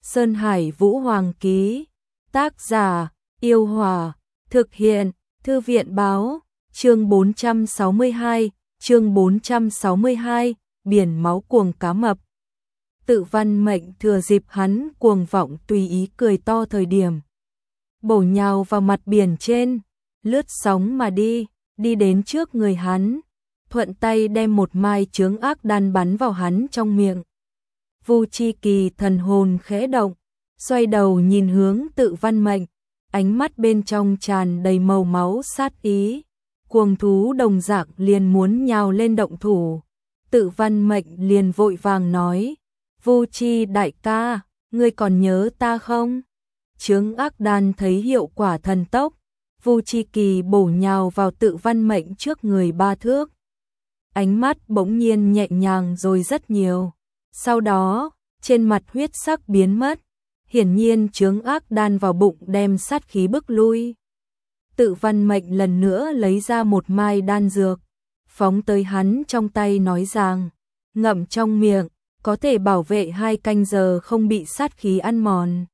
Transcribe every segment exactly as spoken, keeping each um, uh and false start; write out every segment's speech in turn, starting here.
Sơn Hải Vũ Hoàng ký. Tác giả, Yêu Hòa. Thực hiện, Thư viện Báo. Chương bốn trăm sáu mươi hai, chương bốn trăm sáu mươi hai, biển máu cuồng cá mập. Tự Văn Mệnh thừa dịp hắn cuồng vọng tùy ý cười to thời điểm, bổ nhào vào mặt biển trên, lướt sóng mà đi, đi đến trước người hắn, thuận tay đem một mai chướng ác đan bắn vào hắn trong miệng. Vu Chi Kỳ thần hồn khẽ động, xoay đầu nhìn hướng Tự Văn Mệnh, ánh mắt bên trong tràn đầy màu máu sát ý. Cuồng thú đồng dạng liền muốn nhào lên động thủ. Tự Văn Mệnh liền vội vàng nói, Vu Chi đại ca, ngươi còn nhớ ta không? Chướng ác đan thấy hiệu quả thần tốc, Vu Chi Kỳ bổ nhào vào Tự Văn Mệnh trước người ba thước. Ánh mắt bỗng nhiên nhẹ nhàng rồi rất nhiều. Sau đó, trên mặt huyết sắc biến mất, hiển nhiên chướng ác đan vào bụng đem sát khí bức lui. Tự Văn Mệnh lần nữa lấy ra một mai đan dược, phóng tới hắn trong tay nói rằng, ngậm trong miệng, có thể bảo vệ hai canh giờ không bị sát khí ăn mòn.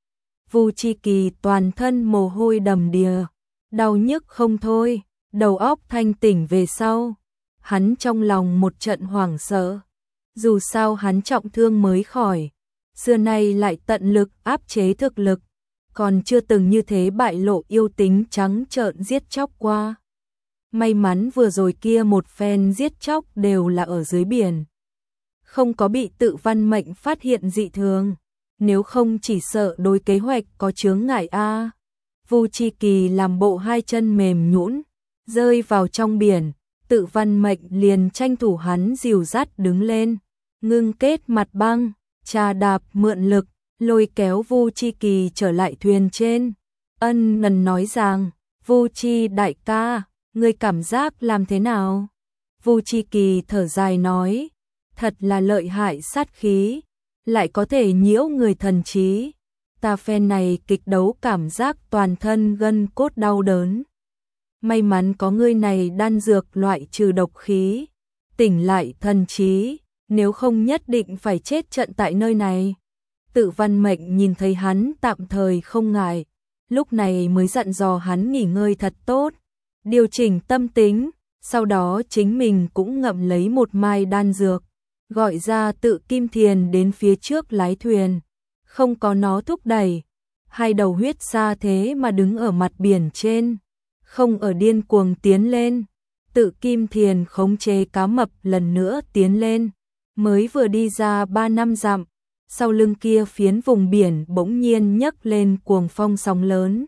Vu Chi Kỳ toàn thân mồ hôi đầm đìa, đau nhức không thôi, đầu óc thanh tỉnh về sau. Hắn trong lòng một trận hoảng sợ, dù sao hắn trọng thương mới khỏi, xưa nay lại tận lực áp chế thực lực, còn chưa từng như thế bại lộ yêu tính trắng trợn giết chóc qua. May mắn vừa rồi kia một phen giết chóc đều là ở dưới biển, không có bị Tự Văn Mệnh phát hiện dị thường, nếu không chỉ sợ đối kế hoạch có chướng ngại a. Vu Chi Kỳ làm bộ hai chân mềm nhũn, rơi vào trong biển, Tự Văn Mệnh liền tranh thủ hắn dìu dắt đứng lên, ngưng kết mặt băng, trà đạp mượn lực, lôi kéo Vu Chi Kỳ trở lại thuyền trên. Ân Ngần nói rằng, Vu Chi đại ca, ngươi cảm giác làm thế nào? Vu Chi Kỳ thở dài nói, thật là lợi hại sát khí, lại có thể nhiễu người thần trí. Ta phen này kịch đấu cảm giác toàn thân gân cốt đau đớn. May mắn có ngươi này đan dược loại trừ độc khí, tỉnh lại thần trí, nếu không nhất định phải chết trận tại nơi này. Tự Văn Mệnh nhìn thấy hắn tạm thời không ngại, lúc này mới dặn dò hắn nghỉ ngơi thật tốt, điều chỉnh tâm tính, sau đó chính mình cũng ngậm lấy một mai đan dược, gọi ra Tự Kim Thiền đến phía trước lái thuyền, không có nó thúc đẩy, hai đầu huyết sa thế mà đứng ở mặt biển trên, không ở điên cuồng tiến lên. Tự Kim Thiền khống chế cá mập lần nữa tiến lên, mới vừa đi ra ba năm dặm, sau lưng kia phiến vùng biển bỗng nhiên nhấc lên cuồng phong sóng lớn.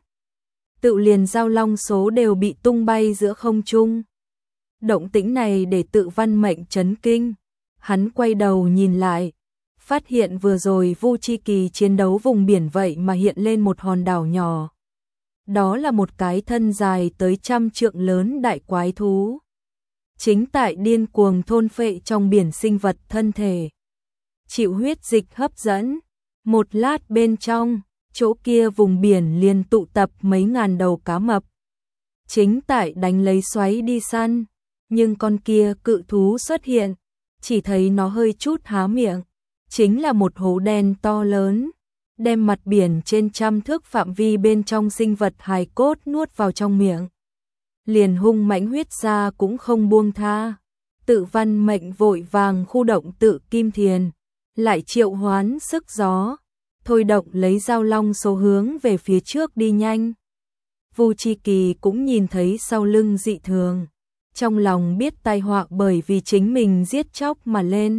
Tự liền giao long số đều bị tung bay giữa không trung. Động tĩnh này để Tự Văn Mệnh chấn kinh, hắn quay đầu nhìn lại, phát hiện vừa rồi Vu Chi Kỳ chiến đấu vùng biển vậy mà hiện lên một hòn đảo nhỏ. Đó là một cái thân dài tới trăm trượng lớn đại quái thú, chính tại điên cuồng thôn phệ trong biển sinh vật thân thể, chịu huyết dịch hấp dẫn. Một lát bên trong, chỗ kia vùng biển liền tụ tập mấy ngàn đầu cá mập, chính tại đánh lấy xoáy đi săn. Nhưng con kia cự thú xuất hiện, chỉ thấy nó hơi chút há miệng, chính là một hố đen to lớn, đem mặt biển trên trăm thước phạm vi bên trong sinh vật hài cốt nuốt vào trong miệng. Liền hung mãnh huyết ra cũng không buông tha. Tự Văn Mệnh vội vàng khu động Tự Kim Thiền, lại triệu hoán sức gió, thôi động lấy giao long số hướng về phía trước đi nhanh. Vu Chi Kỳ cũng nhìn thấy sau lưng dị thường, trong lòng biết tai họa bởi vì chính mình giết chóc mà lên.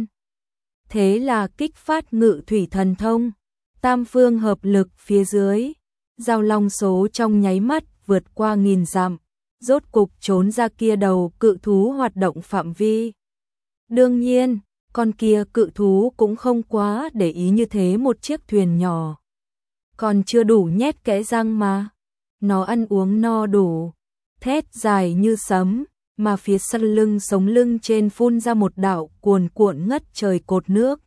Thế là kích phát ngự thủy thần thông, tam phương hợp lực phía dưới, giao long số trong nháy mắt vượt qua nghìn dặm, rốt cục trốn ra kia đầu cự thú hoạt động phạm vi. Đương nhiên, con kia cự thú cũng không quá để ý như thế một chiếc thuyền nhỏ, còn chưa đủ nhét kẽ răng mà. Nó ăn uống no đủ, thét dài như sấm, mà phía sau lưng sống lưng trên phun ra một đạo cuồn cuộn ngất trời cột nước,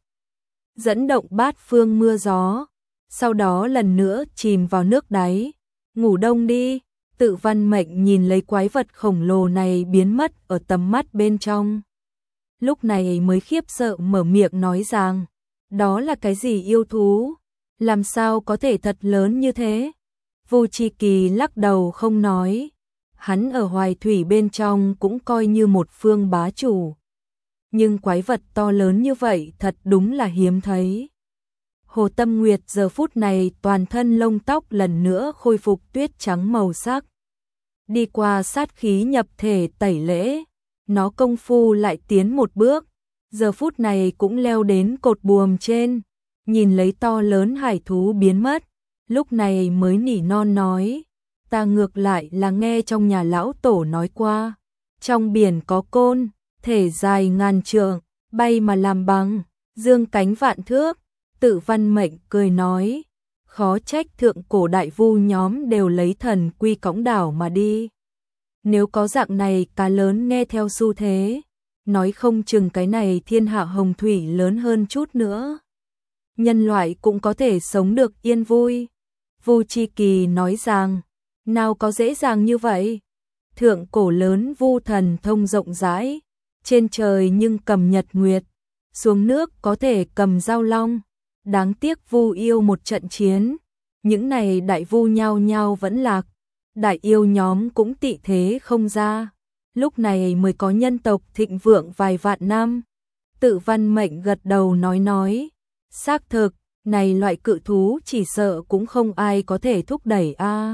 dẫn động bát phương mưa gió, sau đó lần nữa chìm vào nước đáy. Ngủ đông đi. Tự Văn Mệnh nhìn lấy quái vật khổng lồ này biến mất ở tầm mắt bên trong, lúc này mới khiếp sợ mở miệng nói rằng, đó là cái gì yêu thú? làm sao có thể thật lớn như thế? Vu Chi Kỳ lắc đầu không nói, hắn ở Hoài Thủy bên trong cũng coi như một phương bá chủ. Nhưng quái vật to lớn như vậy thật đúng là hiếm thấy. Hồ Tâm Nguyệt giờ phút này toàn thân lông tóc lần nữa khôi phục tuyết trắng màu sắc. Đi qua sát khí nhập thể tẩy lễ, nó công phu lại tiến một bước, giờ phút này cũng leo đến cột buồm trên, nhìn lấy to lớn hải thú biến mất, lúc này mới nỉ non nói, ta ngược lại là nghe trong nhà lão tổ nói qua, trong biển có côn, thể dài ngàn trượng, bay mà làm bằng, dương cánh vạn thước. Tự Văn Mệnh cười nói, khó trách thượng cổ đại vu nhóm đều lấy thần quy cõng đảo mà đi. Nếu có dạng này cá lớn nghe theo xu thế, nói không chừng cái này thiên hạ hồng thủy lớn hơn chút nữa. Nhân loại cũng có thể sống được yên vui. Vu Chi Kỳ nói rằng, nào có dễ dàng như vậy. Thượng cổ lớn vu thần thông rộng rãi, trên trời nhưng cầm nhật nguyệt, xuống nước có thể cầm dao long. Đáng tiếc vu yêu một trận chiến, những này đại vu nhao nhao vẫn lạc, đại yêu nhóm cũng tị thế không ra, lúc này mới có nhân tộc thịnh vượng vài vạn năm. Tự Văn Mệnh gật đầu nói nói, xác thực, này loại cự thú chỉ sợ cũng không ai có thể thúc đẩy a. À.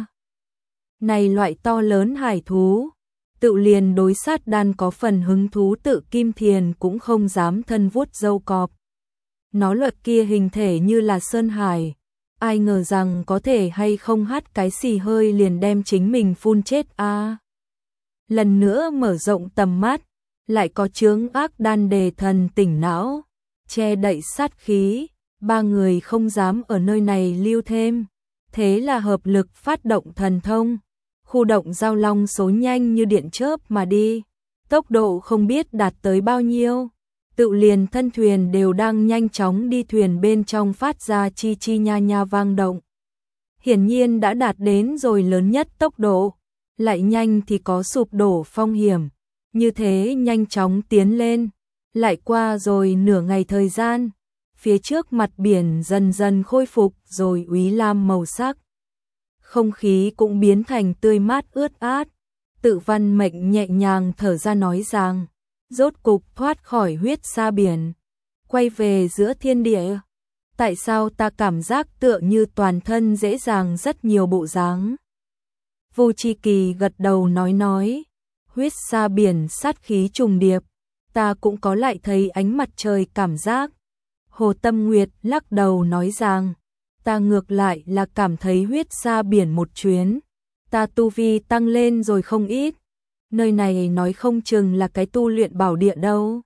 Này loại to lớn hải thú, tự liền đối sát đan có phần hứng thú tự Kim Thiền cũng không dám thân vuốt râu cọp. Nó luật kia hình thể như là sơn hải, ai ngờ rằng có thể hay không hắt cái xì hơi liền đem chính mình phun chết a. À. Lần nữa mở rộng tầm mắt, lại có chướng ác đan đề thần tỉnh não, che đậy sát khí, ba người không dám ở nơi này lưu thêm, thế là hợp lực phát động thần thông, khu động giao long số nhanh như điện chớp mà đi, tốc độ không biết đạt tới bao nhiêu. Tự liền thân thuyền đều đang nhanh chóng đi thuyền bên trong phát ra chi chi nha nha vang động. Hiển nhiên đã đạt đến rồi lớn nhất tốc độ, lại nhanh thì có sụp đổ phong hiểm, như thế nhanh chóng tiến lên, lại qua rồi nửa ngày thời gian, phía trước mặt biển dần dần khôi phục rồi úy lam màu sắc. Không khí cũng biến thành tươi mát ướt át, Tự Văn Mệnh nhẹ nhàng thở ra nói rằng, rốt cục thoát khỏi huyết sa biển, quay về giữa thiên địa. Tại sao ta cảm giác tựa như toàn thân dễ dàng rất nhiều bộ dáng? Vu Chi Kỳ gật đầu nói nói, huyết sa biển sát khí trùng điệp, ta cũng có lại thấy ánh mặt trời cảm giác. Hồ Tâm Nguyệt lắc đầu nói rằng, ta ngược lại là cảm thấy huyết sa biển một chuyến, ta tu vi tăng lên rồi không ít. Nơi này nói không chừng là cái tu luyện bảo địa đâu.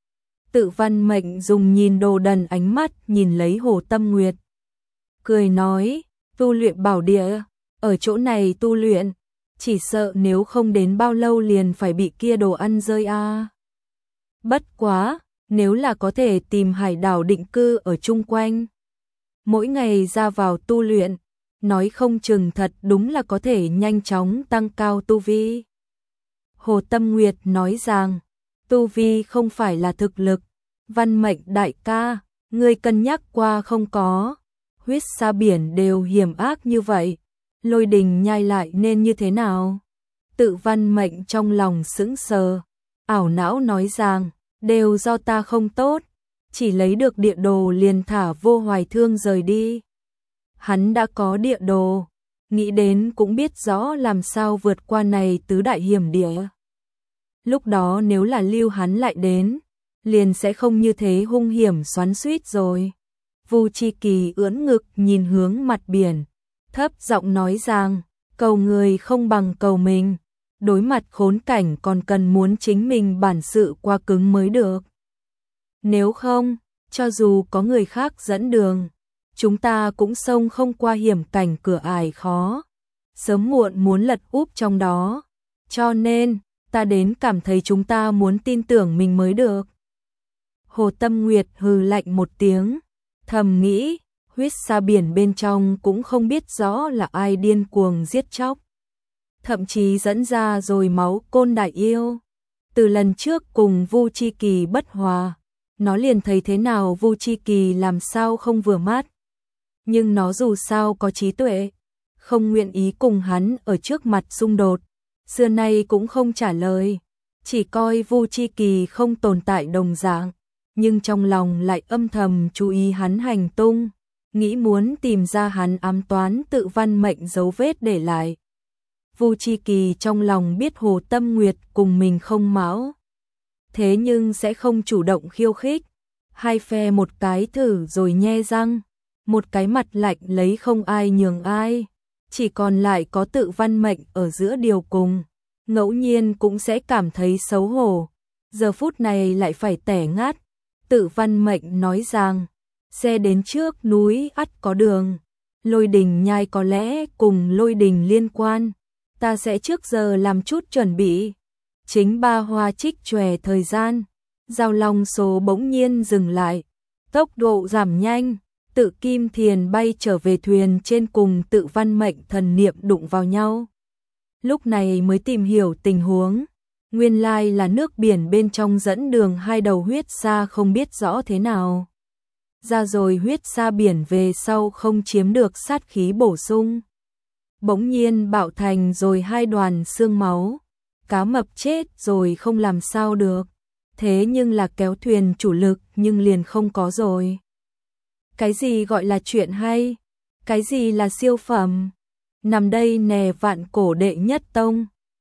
Tự Văn Mệnh dùng nhìn đồ đần ánh mắt nhìn lấy Hồ Tâm Nguyệt. Cười nói, tu luyện bảo địa, ở chỗ này tu luyện, chỉ sợ nếu không đến bao lâu liền phải bị kia đồ ăn rơi a. À. Bất quá, nếu là có thể tìm hải đảo định cư ở chung quanh, mỗi ngày ra vào tu luyện, nói không chừng thật đúng là có thể nhanh chóng tăng cao tu vi. Hồ Tâm Nguyệt nói rằng, tu vi không phải là thực lực, Văn Mệnh đại ca, ngươi cân nhắc qua không có, huyết sa biển đều hiểm ác như vậy, lôi đình nhai lại nên như thế nào? Tự Văn Mệnh trong lòng sững sờ, ảo não nói rằng, đều do ta không tốt, chỉ lấy được địa đồ liền thả Vô Hoài Thương rời đi. Hắn đã có địa đồ, nghĩ đến cũng biết rõ làm sao vượt qua này tứ đại hiểm địa. Lúc đó nếu là lưu hắn lại đến, liền sẽ không như thế hung hiểm xoắn xuýt rồi. Vu Chi Kỳ ưỡn ngực nhìn hướng mặt biển, thấp giọng nói rằng, cầu người không bằng cầu mình, đối mặt khốn cảnh còn cần muốn chính mình bản sự qua cứng mới được. Nếu không, cho dù có người khác dẫn đường, chúng ta cũng xông không qua hiểm cảnh cửa ải khó, sớm muộn muốn lật úp trong đó, cho nên, ta đến cảm thấy chúng ta muốn tin tưởng mình mới được. Hồ Tâm Nguyệt hừ lạnh một tiếng, thầm nghĩ, huyết sa biển bên trong cũng không biết rõ là ai điên cuồng giết chóc. Thậm chí dẫn ra rồi máu côn đại yêu. Từ lần trước cùng Vu Chi Kỳ bất hòa, nó liền thấy thế nào Vu Chi Kỳ làm sao không vừa mắt. nhưng nó dù sao có trí tuệ, không nguyện ý cùng hắn ở trước mặt xung đột, xưa nay cũng không trả lời, chỉ coi Vu Chi Kỳ không tồn tại đồng dạng, nhưng trong lòng lại âm thầm chú ý hắn hành tung, nghĩ muốn tìm ra hắn ám toán tự văn mệnh dấu vết để lại. Vu Chi Kỳ trong lòng biết Hồ Tâm Nguyệt cùng mình không mão, thế nhưng sẽ không chủ động khiêu khích, hai phe một cái thử rồi nhe răng, một cái mặt lạnh lấy không ai nhường ai, chỉ còn lại có tự văn mệnh ở giữa điều cùng, ngẫu nhiên cũng sẽ cảm thấy xấu hổ, giờ phút này lại phải tẻ ngắt. Tự văn mệnh nói rằng, xe đến trước núi ắt có đường, Lôi Đình nhai có lẽ cùng Lôi Đình liên quan, ta sẽ trước giờ làm chút chuẩn bị. Chính Ba Hoa trích chòe thời gian, giao long số bỗng nhiên dừng lại, tốc độ giảm nhanh, tự kim thiền bay trở về thuyền trên cùng tự văn mệnh thần niệm đụng vào nhau. Lúc này mới tìm hiểu tình huống, nguyên lai là nước biển bên trong dẫn đường hai đầu huyết sa không biết rõ thế nào. Ra rồi huyết sa biển về sau không chiếm được sát khí bổ sung. Bỗng nhiên bạo thành rồi hai đoàn xương máu, cá mập chết rồi không làm sao được, thế nhưng là kéo thuyền chủ lực nhưng liền không có rồi. Cái gì gọi là chuyện hay? Cái gì là siêu phẩm? Nằm đây nè vạn cổ đệ nhất tông.